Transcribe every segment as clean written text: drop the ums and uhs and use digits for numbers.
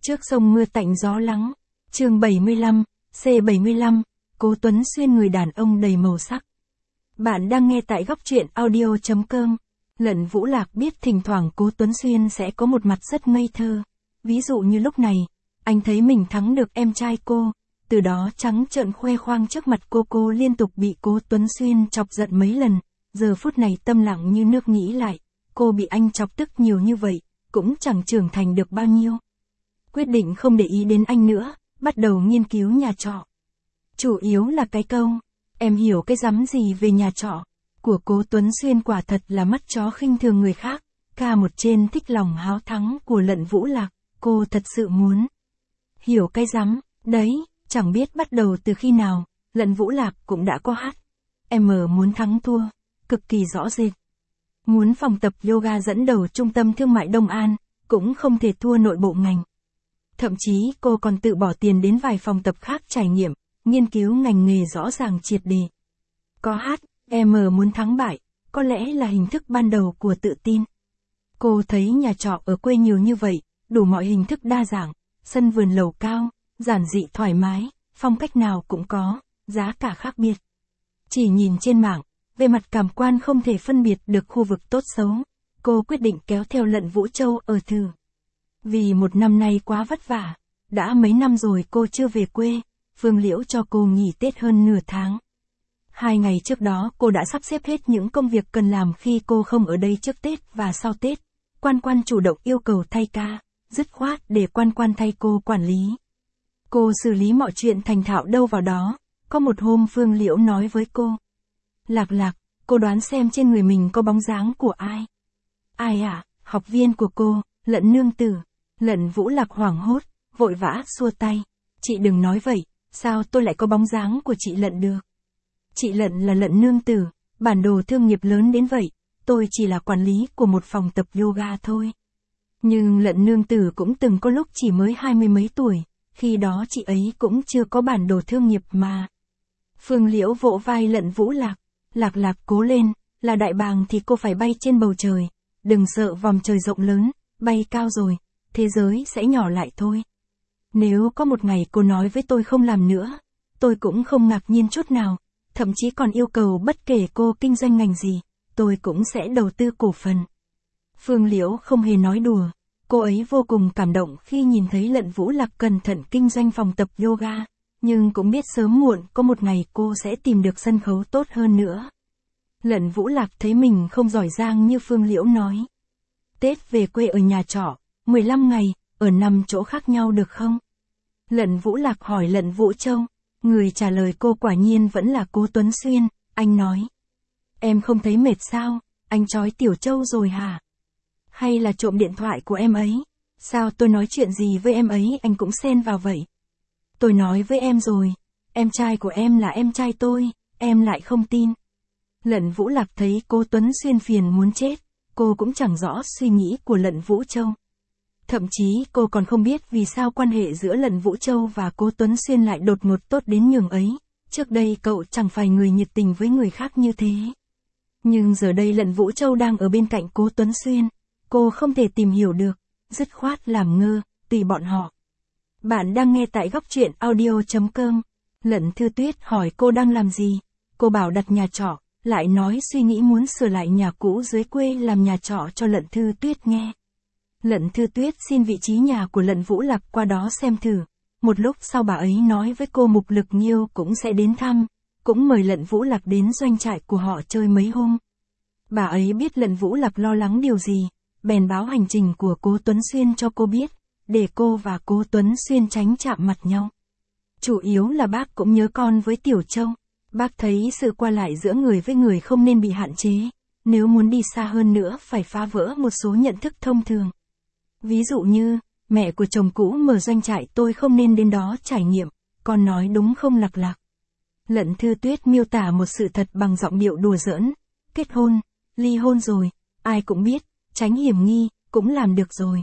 Trước sông mưa tạnh gió lắng, chương 75, C75, Cố Tuấn Xuyên người đàn ông đầy màu sắc. Bạn đang nghe tại góc truyện audio.com. Lận Vũ Lạc biết thỉnh thoảng Cố Tuấn Xuyên sẽ có một mặt rất ngây thơ. Ví dụ như lúc này, anh thấy mình thắng được em trai cô, từ đó trắng trợn khoe khoang trước mặt cô liên tục bị Cố Tuấn Xuyên chọc giận mấy lần. Giờ phút này tâm lặng như nước nghĩ lại, cô bị anh chọc tức nhiều như vậy, cũng chẳng trưởng thành được bao nhiêu. Quyết định không để ý đến anh nữa, bắt đầu nghiên cứu nhà trọ. Chủ yếu là cái câu, em hiểu cái rắm gì về nhà trọ, của Cố Tuấn Xuyên quả thật là mắt chó khinh thường người khác, ca một trên thích lòng háo thắng của Lận Vũ Lạc, cô thật sự muốn hiểu cái rắm, đấy, chẳng biết bắt đầu từ khi nào, Lận Vũ Lạc cũng đã có hát. Em muốn thắng thua, cực kỳ rõ rệt. Muốn phòng tập yoga dẫn đầu trung tâm thương mại Đông An, cũng không thể thua nội bộ ngành. Thậm chí cô còn tự bỏ tiền đến vài phòng tập khác trải nghiệm, nghiên cứu ngành nghề rõ ràng triệt đề. Có hát, em muốn thắng bại, có lẽ là hình thức ban đầu của tự tin. Cô thấy nhà trọ ở quê nhiều như vậy, đủ mọi hình thức đa dạng, sân vườn lầu cao, giản dị thoải mái, phong cách nào cũng có, giá cả khác biệt. Chỉ nhìn trên mạng, về mặt cảm quan không thể phân biệt được khu vực tốt xấu, cô quyết định kéo theo Lận Vũ Châu ở thử. Vì một năm nay quá vất vả, đã mấy năm rồi cô chưa về quê, Phương Liễu cho cô nghỉ Tết hơn nửa tháng. 2 ngày trước đó cô đã sắp xếp hết những công việc cần làm khi cô không ở đây trước Tết và sau Tết. Quan Quan chủ động yêu cầu thay ca, dứt khoát để Quan Quan thay cô quản lý. Cô xử lý mọi chuyện thành thạo đâu vào đó, có một hôm Phương Liễu nói với cô. Lạc Lạc, cô đoán xem trên người mình có bóng dáng của ai? Ai ạ? Học viên của cô, Lận nương tử. Lận Vũ Lạc hoảng hốt, vội vã xua tay. Chị đừng nói vậy, sao tôi lại có bóng dáng của chị Lận được? Chị Lận là Lận nương tử, bản đồ thương nghiệp lớn đến vậy, tôi chỉ là quản lý của một phòng tập yoga thôi. Nhưng Lận nương tử cũng từng có lúc chỉ mới 20 mấy tuổi, khi đó chị ấy cũng chưa có bản đồ thương nghiệp mà. Phương Liễu vỗ vai Lận Vũ Lạc, Lạc Lạc cố lên, là đại bàng thì cô phải bay trên bầu trời, đừng sợ vòng trời rộng lớn, bay cao rồi, thế giới sẽ nhỏ lại thôi. Nếu có một ngày cô nói với tôi không làm nữa, tôi cũng không ngạc nhiên chút nào, thậm chí còn yêu cầu bất kể cô kinh doanh ngành gì, tôi cũng sẽ đầu tư cổ phần. Phương Liễu không hề nói đùa, cô ấy vô cùng cảm động khi nhìn thấy Lận Vũ Lạc cẩn thận kinh doanh phòng tập yoga, nhưng cũng biết sớm muộn có một ngày cô sẽ tìm được sân khấu tốt hơn nữa. Lận Vũ Lạc thấy mình không giỏi giang như Phương Liễu nói. Tết về quê ở nhà trọ, 15 ngày, ở 5 chỗ khác nhau được không? Lận Vũ Lạc hỏi Lận Vũ Châu, người trả lời cô quả nhiên vẫn là Cố Tuấn Xuyên, anh nói. Em không thấy mệt sao, anh trói Tiểu Châu rồi hả? Hay là trộm điện thoại của em ấy? Sao tôi nói chuyện gì với em ấy anh cũng xen vào vậy? Tôi nói với em rồi, em trai của em là em trai tôi, em lại không tin. Lận Vũ Lạc thấy Cố Tuấn Xuyên phiền muốn chết, cô cũng chẳng rõ suy nghĩ của Lận Vũ Châu. Thậm chí cô còn không biết vì sao quan hệ giữa Lận Vũ Châu và Cố Tuấn Xuyên lại đột ngột tốt đến nhường ấy, trước đây cậu chẳng phải người nhiệt tình với người khác như thế. Nhưng giờ đây Lận Vũ Châu đang ở bên cạnh Cố Tuấn Xuyên, cô không thể tìm hiểu được, dứt khoát làm ngơ, tùy bọn họ. Bạn đang nghe tại góc truyện audio.com. Lận Thư Tuyết hỏi cô đang làm gì, cô bảo đặt nhà trọ, lại nói suy nghĩ muốn sửa lại nhà cũ dưới quê làm nhà trọ cho Lận Thư Tuyết nghe. Lận Thư Tuyết xin vị trí nhà của Lận Vũ Lạc qua đó xem thử. Một lúc sau bà ấy nói với cô Mục Lực Nhiêu cũng sẽ đến thăm, cũng mời Lận Vũ Lạc đến doanh trại của họ chơi mấy hôm. Bà ấy biết Lận Vũ Lạc lo lắng điều gì, bèn báo hành trình của Cố Tuấn Xuyên cho cô biết, để cô và Cố Tuấn Xuyên tránh chạm mặt nhau. Chủ yếu là bác cũng nhớ con với Tiểu Châu, bác thấy sự qua lại giữa người với người không nên bị hạn chế, nếu muốn đi xa hơn nữa phải phá vỡ một số nhận thức thông thường. Ví dụ như, mẹ của chồng cũ mở doanh trại tôi không nên đến đó trải nghiệm, con nói đúng không Lạc Lạc? Lận Thư Tuyết miêu tả một sự thật bằng giọng điệu đùa giỡn, kết hôn, ly hôn rồi, ai cũng biết, tránh hiểm nghi, cũng làm được rồi.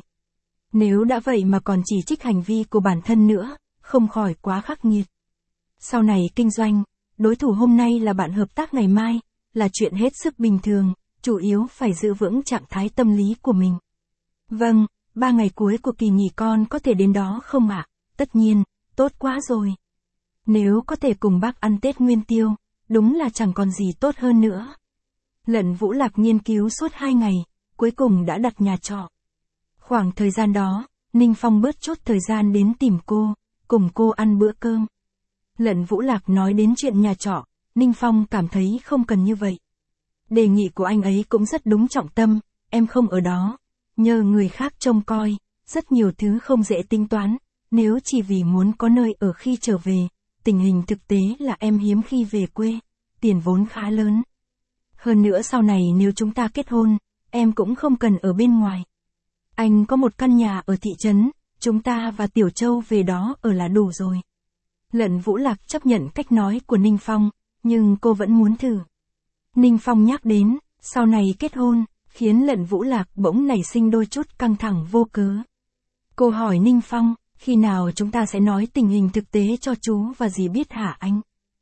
Nếu đã vậy mà còn chỉ trích hành vi của bản thân nữa, không khỏi quá khắc nghiệt. Sau này kinh doanh, đối thủ hôm nay là bạn hợp tác ngày mai, là chuyện hết sức bình thường, chủ yếu phải giữ vững trạng thái tâm lý của mình. Vâng, 3 ngày cuối của kỳ nghỉ con có thể đến đó không ạ? Tất nhiên, tốt quá rồi. Nếu có thể cùng bác ăn Tết Nguyên Tiêu, đúng là chẳng còn gì tốt hơn nữa. Lận Vũ Lạc nghiên cứu suốt 2 ngày, cuối cùng đã đặt nhà trọ. Khoảng thời gian đó, Ninh Phong bớt chốt thời gian đến tìm cô, cùng cô ăn bữa cơm. Lận Vũ Lạc nói đến chuyện nhà trọ, Ninh Phong cảm thấy không cần như vậy. Đề nghị của anh ấy cũng rất đúng trọng tâm, em không ở đó, nhờ người khác trông coi, rất nhiều thứ không dễ tính toán, nếu chỉ vì muốn có nơi ở khi trở về, tình hình thực tế là em hiếm khi về quê, tiền vốn khá lớn. Hơn nữa sau này nếu chúng ta kết hôn, em cũng không cần ở bên ngoài. Anh có một căn nhà ở thị trấn, chúng ta và Tiểu Châu về đó ở là đủ rồi. Lận Vũ Lạc chấp nhận cách nói của Ninh Phong, nhưng cô vẫn muốn thử. Ninh Phong nhắc đến, sau này kết hôn, khiến Lận Vũ Lạc bỗng nảy sinh đôi chút căng thẳng vô cớ. Cô hỏi Ninh Phong, khi nào chúng ta sẽ nói tình hình thực tế cho chú và dì biết hả anh?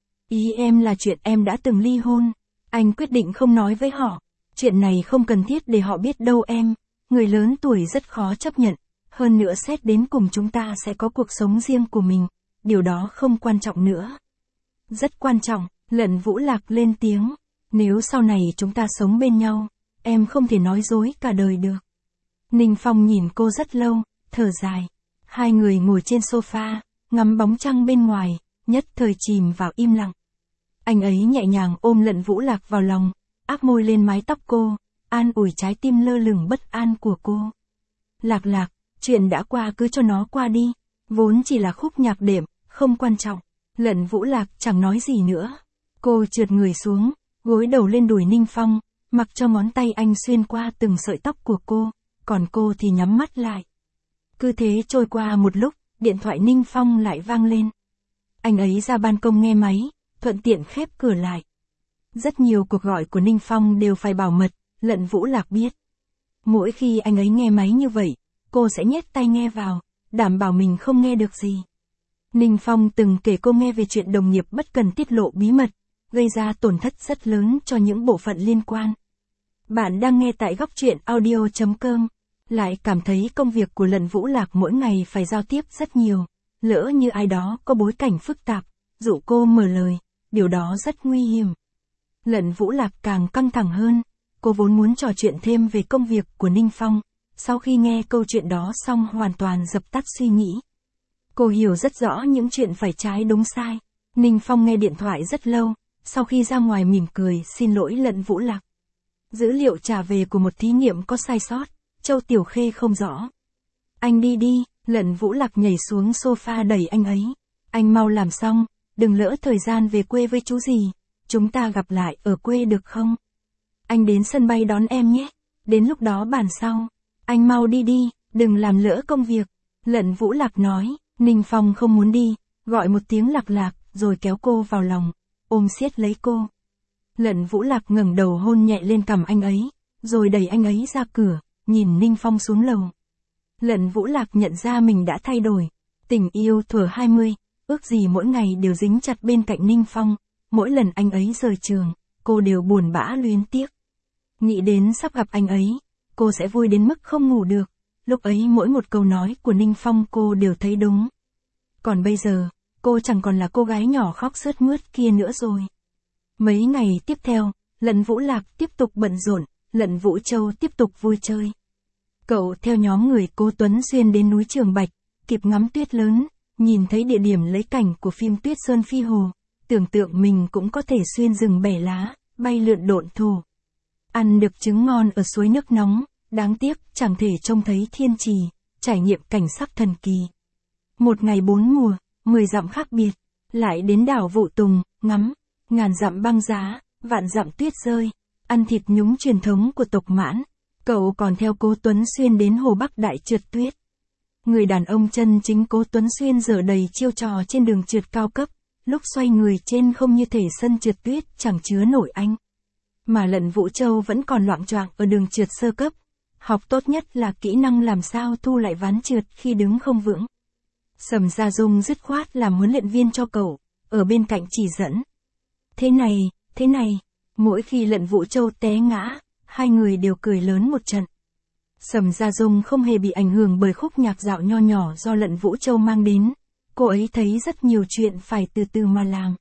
Ý em là chuyện em đã từng ly hôn, anh quyết định không nói với họ. Chuyện này không cần thiết để họ biết đâu em, người lớn tuổi rất khó chấp nhận, hơn nữa xét đến cùng chúng ta sẽ có cuộc sống riêng của mình, điều đó không quan trọng nữa. Rất quan trọng, Lận Vũ Lạc lên tiếng, nếu sau này chúng ta sống bên nhau, em không thể nói dối cả đời được. Ninh Phong nhìn cô rất lâu, thở dài. Hai người ngồi trên sofa, ngắm bóng trăng bên ngoài, nhất thời chìm vào im lặng. Anh ấy nhẹ nhàng ôm Lận Vũ Lạc vào lòng, áp môi lên mái tóc cô, an ủi trái tim lơ lửng bất an của cô. Lạc Lạc, chuyện đã qua cứ cho nó qua đi, vốn chỉ là khúc nhạc đệm, không quan trọng. Lận Vũ Lạc chẳng nói gì nữa. Cô trượt người xuống, gối đầu lên đùi Ninh Phong, mặc cho ngón tay anh xuyên qua từng sợi tóc của cô, còn cô thì nhắm mắt lại. Cứ thế trôi qua một lúc, điện thoại Ninh Phong lại vang lên. Anh ấy ra ban công nghe máy, thuận tiện khép cửa lại. Rất nhiều cuộc gọi của Ninh Phong đều phải bảo mật, Lận Vũ Lạc biết. Mỗi khi anh ấy nghe máy như vậy, cô sẽ nhét tai nghe vào, đảm bảo mình không nghe được gì. Ninh Phong từng kể cô nghe về chuyện đồng nghiệp bất cần tiết lộ bí mật, gây ra tổn thất rất lớn cho những bộ phận liên quan. Bạn đang nghe tại góc truyện audio.com. Lại cảm thấy công việc của Lận Vũ Lạc mỗi ngày phải giao tiếp rất nhiều, lỡ như ai đó có bối cảnh phức tạp, dụ cô mở lời, điều đó rất nguy hiểm. Lận Vũ Lạc càng căng thẳng hơn, cô vốn muốn trò chuyện thêm về công việc của Ninh Phong, sau khi nghe câu chuyện đó xong hoàn toàn dập tắt suy nghĩ. Cô hiểu rất rõ những chuyện phải trái đúng sai. Ninh Phong nghe điện thoại rất lâu, sau khi ra ngoài mỉm cười xin lỗi Lận Vũ Lạc. Dữ liệu trả về của một thí nghiệm có sai sót. Châu Tiểu Khê không rõ. Anh đi đi, Lận Vũ Lạc nhảy xuống sofa đẩy anh ấy. Anh mau làm xong, đừng lỡ thời gian về quê với chú gì. Chúng ta gặp lại ở quê được không? Anh đến sân bay đón em nhé. Đến lúc đó bàn sau. Anh mau đi đi, đừng làm lỡ công việc. Lận Vũ Lạc nói, Ninh Phong không muốn đi, gọi một tiếng Lạc Lạc, rồi kéo cô vào lòng, ôm siết lấy cô. Lận Vũ Lạc ngẩng đầu hôn nhẹ lên cằm anh ấy, rồi đẩy anh ấy ra cửa. Nhìn Ninh Phong xuống lầu. Lận Vũ Lạc nhận ra mình đã thay đổi. Tình yêu thuở 20, ước gì mỗi ngày đều dính chặt bên cạnh Ninh Phong. Mỗi lần anh ấy rời trường, cô đều buồn bã luyến tiếc. Nghĩ đến sắp gặp anh ấy, cô sẽ vui đến mức không ngủ được. Lúc ấy mỗi một câu nói của Ninh Phong cô đều thấy đúng. Còn bây giờ, cô chẳng còn là cô gái nhỏ khóc sướt mướt kia nữa rồi. Mấy ngày tiếp theo, Lận Vũ Lạc tiếp tục bận rộn, Lận Vũ Châu tiếp tục vui chơi. Cậu theo nhóm người Cố Tuấn Xuyên đến núi Trường Bạch, kịp ngắm tuyết lớn, nhìn thấy địa điểm lấy cảnh của phim Tuyết Sơn Phi Hồ, tưởng tượng mình cũng có thể xuyên rừng bẻ lá, bay lượn độn thổ. Ăn được trứng ngon ở suối nước nóng, đáng tiếc chẳng thể trông thấy thiên trì, trải nghiệm cảnh sắc thần kỳ. Một ngày 4 mùa, 10 dặm khác biệt, lại đến đảo Vụ Tùng, ngắm, ngàn dặm băng giá, vạn dặm tuyết rơi, ăn thịt nhúng truyền thống của tộc Mãn. Cậu còn theo Cố Tuấn Xuyên đến Hồ Bắc Đại trượt tuyết. Người đàn ông chân chính Cố Tuấn Xuyên dở đầy chiêu trò trên đường trượt cao cấp, lúc xoay người trên không như thể sân trượt tuyết chẳng chứa nổi anh. Mà Lận Vũ Châu vẫn còn loạng choạng ở đường trượt sơ cấp, học tốt nhất là kỹ năng làm sao thu lại ván trượt khi đứng không vững. Sầm Gia Dung dứt khoát làm huấn luyện viên cho cậu, ở bên cạnh chỉ dẫn. Thế này, mỗi khi Lận Vũ Châu té ngã, hai người đều cười lớn một trận. Sầm Gia Dung không hề bị ảnh hưởng bởi khúc nhạc dạo nho nhỏ do Lận Vũ Châu mang đến. Cô ấy thấy rất nhiều chuyện phải từ từ mà làm.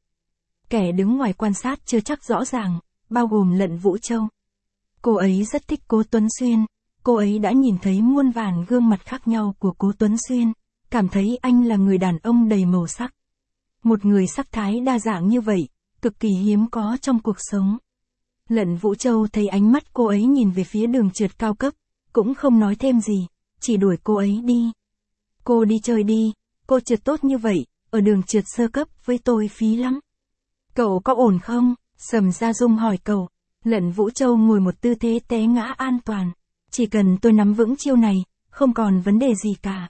Kẻ đứng ngoài quan sát chưa chắc rõ ràng, bao gồm Lận Vũ Châu. Cô ấy rất thích Cố Tuấn Xuyên. Cô ấy đã nhìn thấy muôn vàn gương mặt khác nhau của Cố Tuấn Xuyên, cảm thấy anh là người đàn ông đầy màu sắc. Một người sắc thái đa dạng như vậy, cực kỳ hiếm có trong cuộc sống. Lận Vũ Châu thấy ánh mắt cô ấy nhìn về phía đường trượt cao cấp, cũng không nói thêm gì, chỉ đuổi cô ấy đi. Cô đi chơi đi, cô trượt tốt như vậy, ở đường trượt sơ cấp với tôi phí lắm. Cậu có ổn không? Sầm Gia Dung hỏi cậu. Lận Vũ Châu ngồi một tư thế té ngã an toàn. Chỉ cần tôi nắm vững chiêu này, không còn vấn đề gì cả.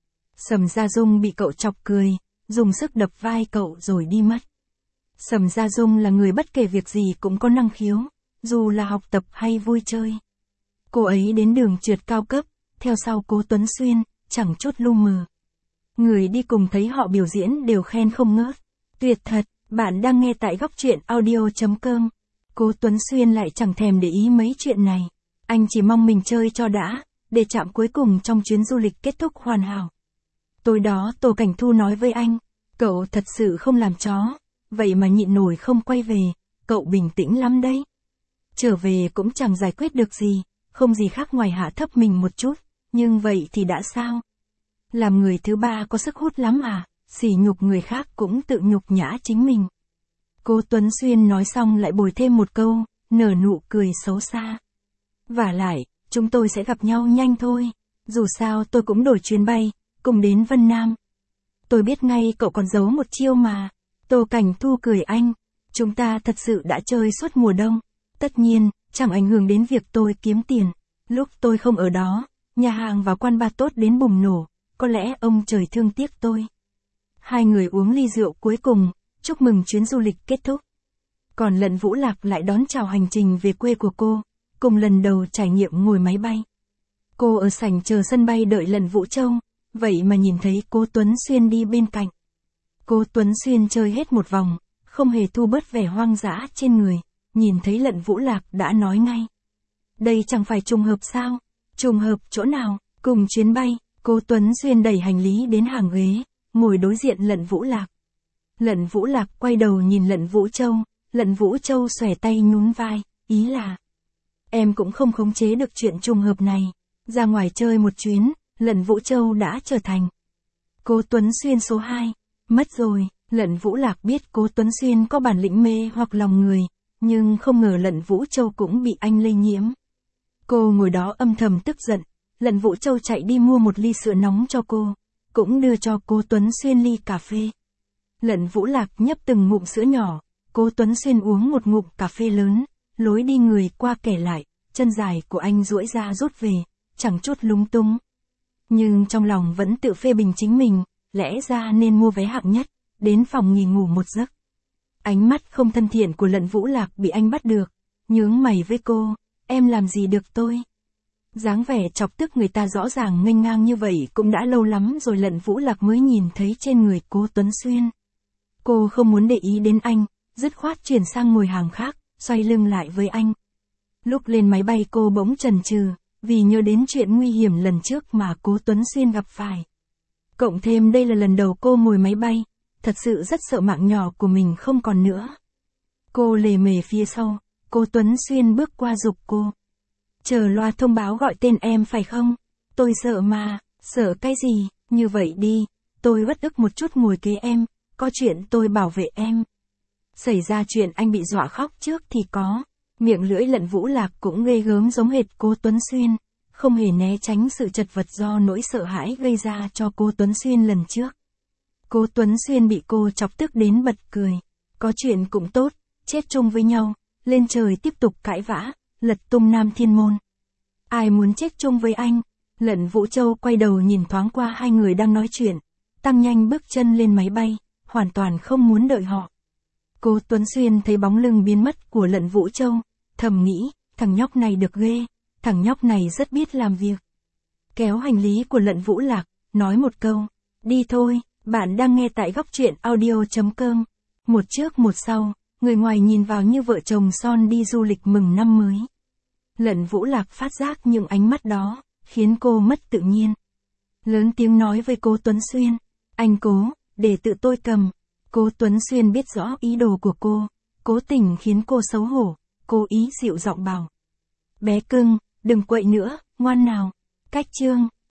Sầm Gia Dung bị cậu chọc cười, dùng sức đập vai cậu rồi đi mất. Sầm Gia Dung là người bất kể việc gì cũng có năng khiếu, dù là học tập hay vui chơi. Cô ấy đến đường trượt cao cấp, theo sau Cố Tuấn Xuyên, chẳng chút lu mờ. Người đi cùng thấy họ biểu diễn đều khen không ngớt. Tuyệt thật, bạn đang nghe tại góc truyện audio.com. Cố Tuấn Xuyên lại chẳng thèm để ý mấy chuyện này. Anh chỉ mong mình chơi cho đã, để chạm cuối cùng trong chuyến du lịch kết thúc hoàn hảo. Tối đó Tô Cảnh Thu nói với anh, cậu thật sự không làm chó, vậy mà nhịn nổi không quay về, cậu bình tĩnh lắm đấy. Trở về cũng chẳng giải quyết được gì, không gì khác ngoài hạ thấp mình một chút, nhưng vậy thì đã sao? Làm người thứ ba có sức hút lắm à, sỉ nhục người khác cũng tự nhục nhã chính mình. Cố Tuấn Xuyên nói xong lại bồi thêm một câu, nở nụ cười xấu xa. Vả lại, chúng tôi sẽ gặp nhau nhanh thôi, dù sao tôi cũng đổi chuyến bay, cùng đến Vân Nam. Tôi biết ngay cậu còn giấu một chiêu mà. Tô Cảnh Thu cười anh, chúng ta thật sự đã chơi suốt mùa đông. Tất nhiên, chẳng ảnh hưởng đến việc tôi kiếm tiền. Lúc tôi không ở đó, nhà hàng và quán bar tốt đến bùng nổ, có lẽ ông trời thương tiếc tôi. Hai người uống ly rượu cuối cùng, chúc mừng chuyến du lịch kết thúc. Còn Lận Vũ Lạc lại đón chào hành trình về quê của cô, cùng lần đầu trải nghiệm ngồi máy bay. Cô ở sảnh chờ sân bay đợi Lận Vũ Châu, vậy mà nhìn thấy Cố Tuấn Xuyên đi bên cạnh. Cố Tuấn Xuyên chơi hết một vòng, không hề thu bớt vẻ hoang dã trên người, nhìn thấy Lận Vũ Lạc đã nói ngay. Đây chẳng phải trùng hợp sao? Trùng hợp chỗ nào? Cùng chuyến bay, Cố Tuấn Xuyên đẩy hành lý đến hàng ghế, ngồi đối diện Lận Vũ Lạc. Lận Vũ Lạc quay đầu nhìn Lận Vũ Châu, Lận Vũ Châu xòe tay nhún vai, ý là em cũng không khống chế được chuyện trùng hợp này. Ra ngoài chơi một chuyến, Lận Vũ Châu đã trở thành Cố Tuấn Xuyên số 2. Mất rồi, Lận Vũ Lạc biết Cố Tuấn Xuyên có bản lĩnh mê hoặc lòng người, nhưng không ngờ Lận Vũ Châu cũng bị anh lây nhiễm. Cô ngồi đó âm thầm tức giận, Lận Vũ Châu chạy đi mua một ly sữa nóng cho cô, cũng đưa cho Cố Tuấn Xuyên ly cà phê. Lận Vũ Lạc nhấp từng ngụm sữa nhỏ, Cố Tuấn Xuyên uống một ngụm cà phê lớn, lối đi người qua kẻ lại, chân dài của anh duỗi ra rút về, chẳng chút lúng túng. Nhưng trong lòng vẫn tự phê bình chính mình, lẽ ra nên mua vé hạng nhất, đến phòng nghỉ ngủ một giấc. Ánh mắt không thân thiện của Lận Vũ Lạc bị anh bắt được, nhướng mày với cô, em làm gì được tôi? Dáng vẻ chọc tức người ta rõ ràng nghênh ngang như vậy cũng đã lâu lắm rồi Lận Vũ Lạc mới nhìn thấy trên người Cố Tuấn Xuyên. Cô không muốn để ý đến anh, dứt khoát chuyển sang ngồi hàng khác, xoay lưng lại với anh. Lúc lên máy bay cô bỗng chần chừ, vì nhớ đến chuyện nguy hiểm lần trước mà Cố Tuấn Xuyên gặp phải. Cộng thêm đây là lần đầu cô ngồi máy bay, thật sự rất sợ mạng nhỏ của mình không còn nữa. Cô lề mề phía sau, Cố Tuấn Xuyên bước qua giục cô. Chờ loa thông báo gọi tên em phải không? Tôi sợ mà, sợ cái gì, như vậy đi, tôi bất ức một chút ngồi kế em, có chuyện tôi bảo vệ em. Xảy ra chuyện anh bị dọa khóc trước thì có. Miệng lưỡi Lận Vũ Lạc cũng ghê gớm giống hệt Cố Tuấn Xuyên, không hề né tránh sự chật vật do nỗi sợ hãi gây ra cho Cố Tuấn Xuyên lần trước. Cố Tuấn Xuyên bị cô chọc tức đến bật cười. Có chuyện cũng tốt, chết chung với nhau, lên trời tiếp tục cãi vã, lật tung Nam Thiên Môn. Ai muốn chết chung với anh? Lận Vũ Châu quay đầu nhìn thoáng qua hai người đang nói chuyện, tăng nhanh bước chân lên máy bay, hoàn toàn không muốn đợi họ. Cố Tuấn Xuyên thấy bóng lưng biến mất của Lận Vũ Châu, thầm nghĩ, thằng nhóc này được ghê, thằng nhóc này rất biết làm việc. Kéo hành lý của Lận Vũ Lạc, nói một câu, đi thôi, bạn đang nghe tại góc truyện audio.com. Một trước một sau, người ngoài nhìn vào như vợ chồng son đi du lịch mừng năm mới. Lận Vũ Lạc phát giác những ánh mắt đó, khiến cô mất tự nhiên. Lớn tiếng nói với Cố Tuấn Xuyên, anh Cố, để tự tôi cầm. Cố Tuấn Xuyên biết rõ ý đồ của cô, cố tình khiến cô xấu hổ, cố ý dịu giọng bảo. Bé cưng, đừng quậy nữa, ngoan nào. Cách chương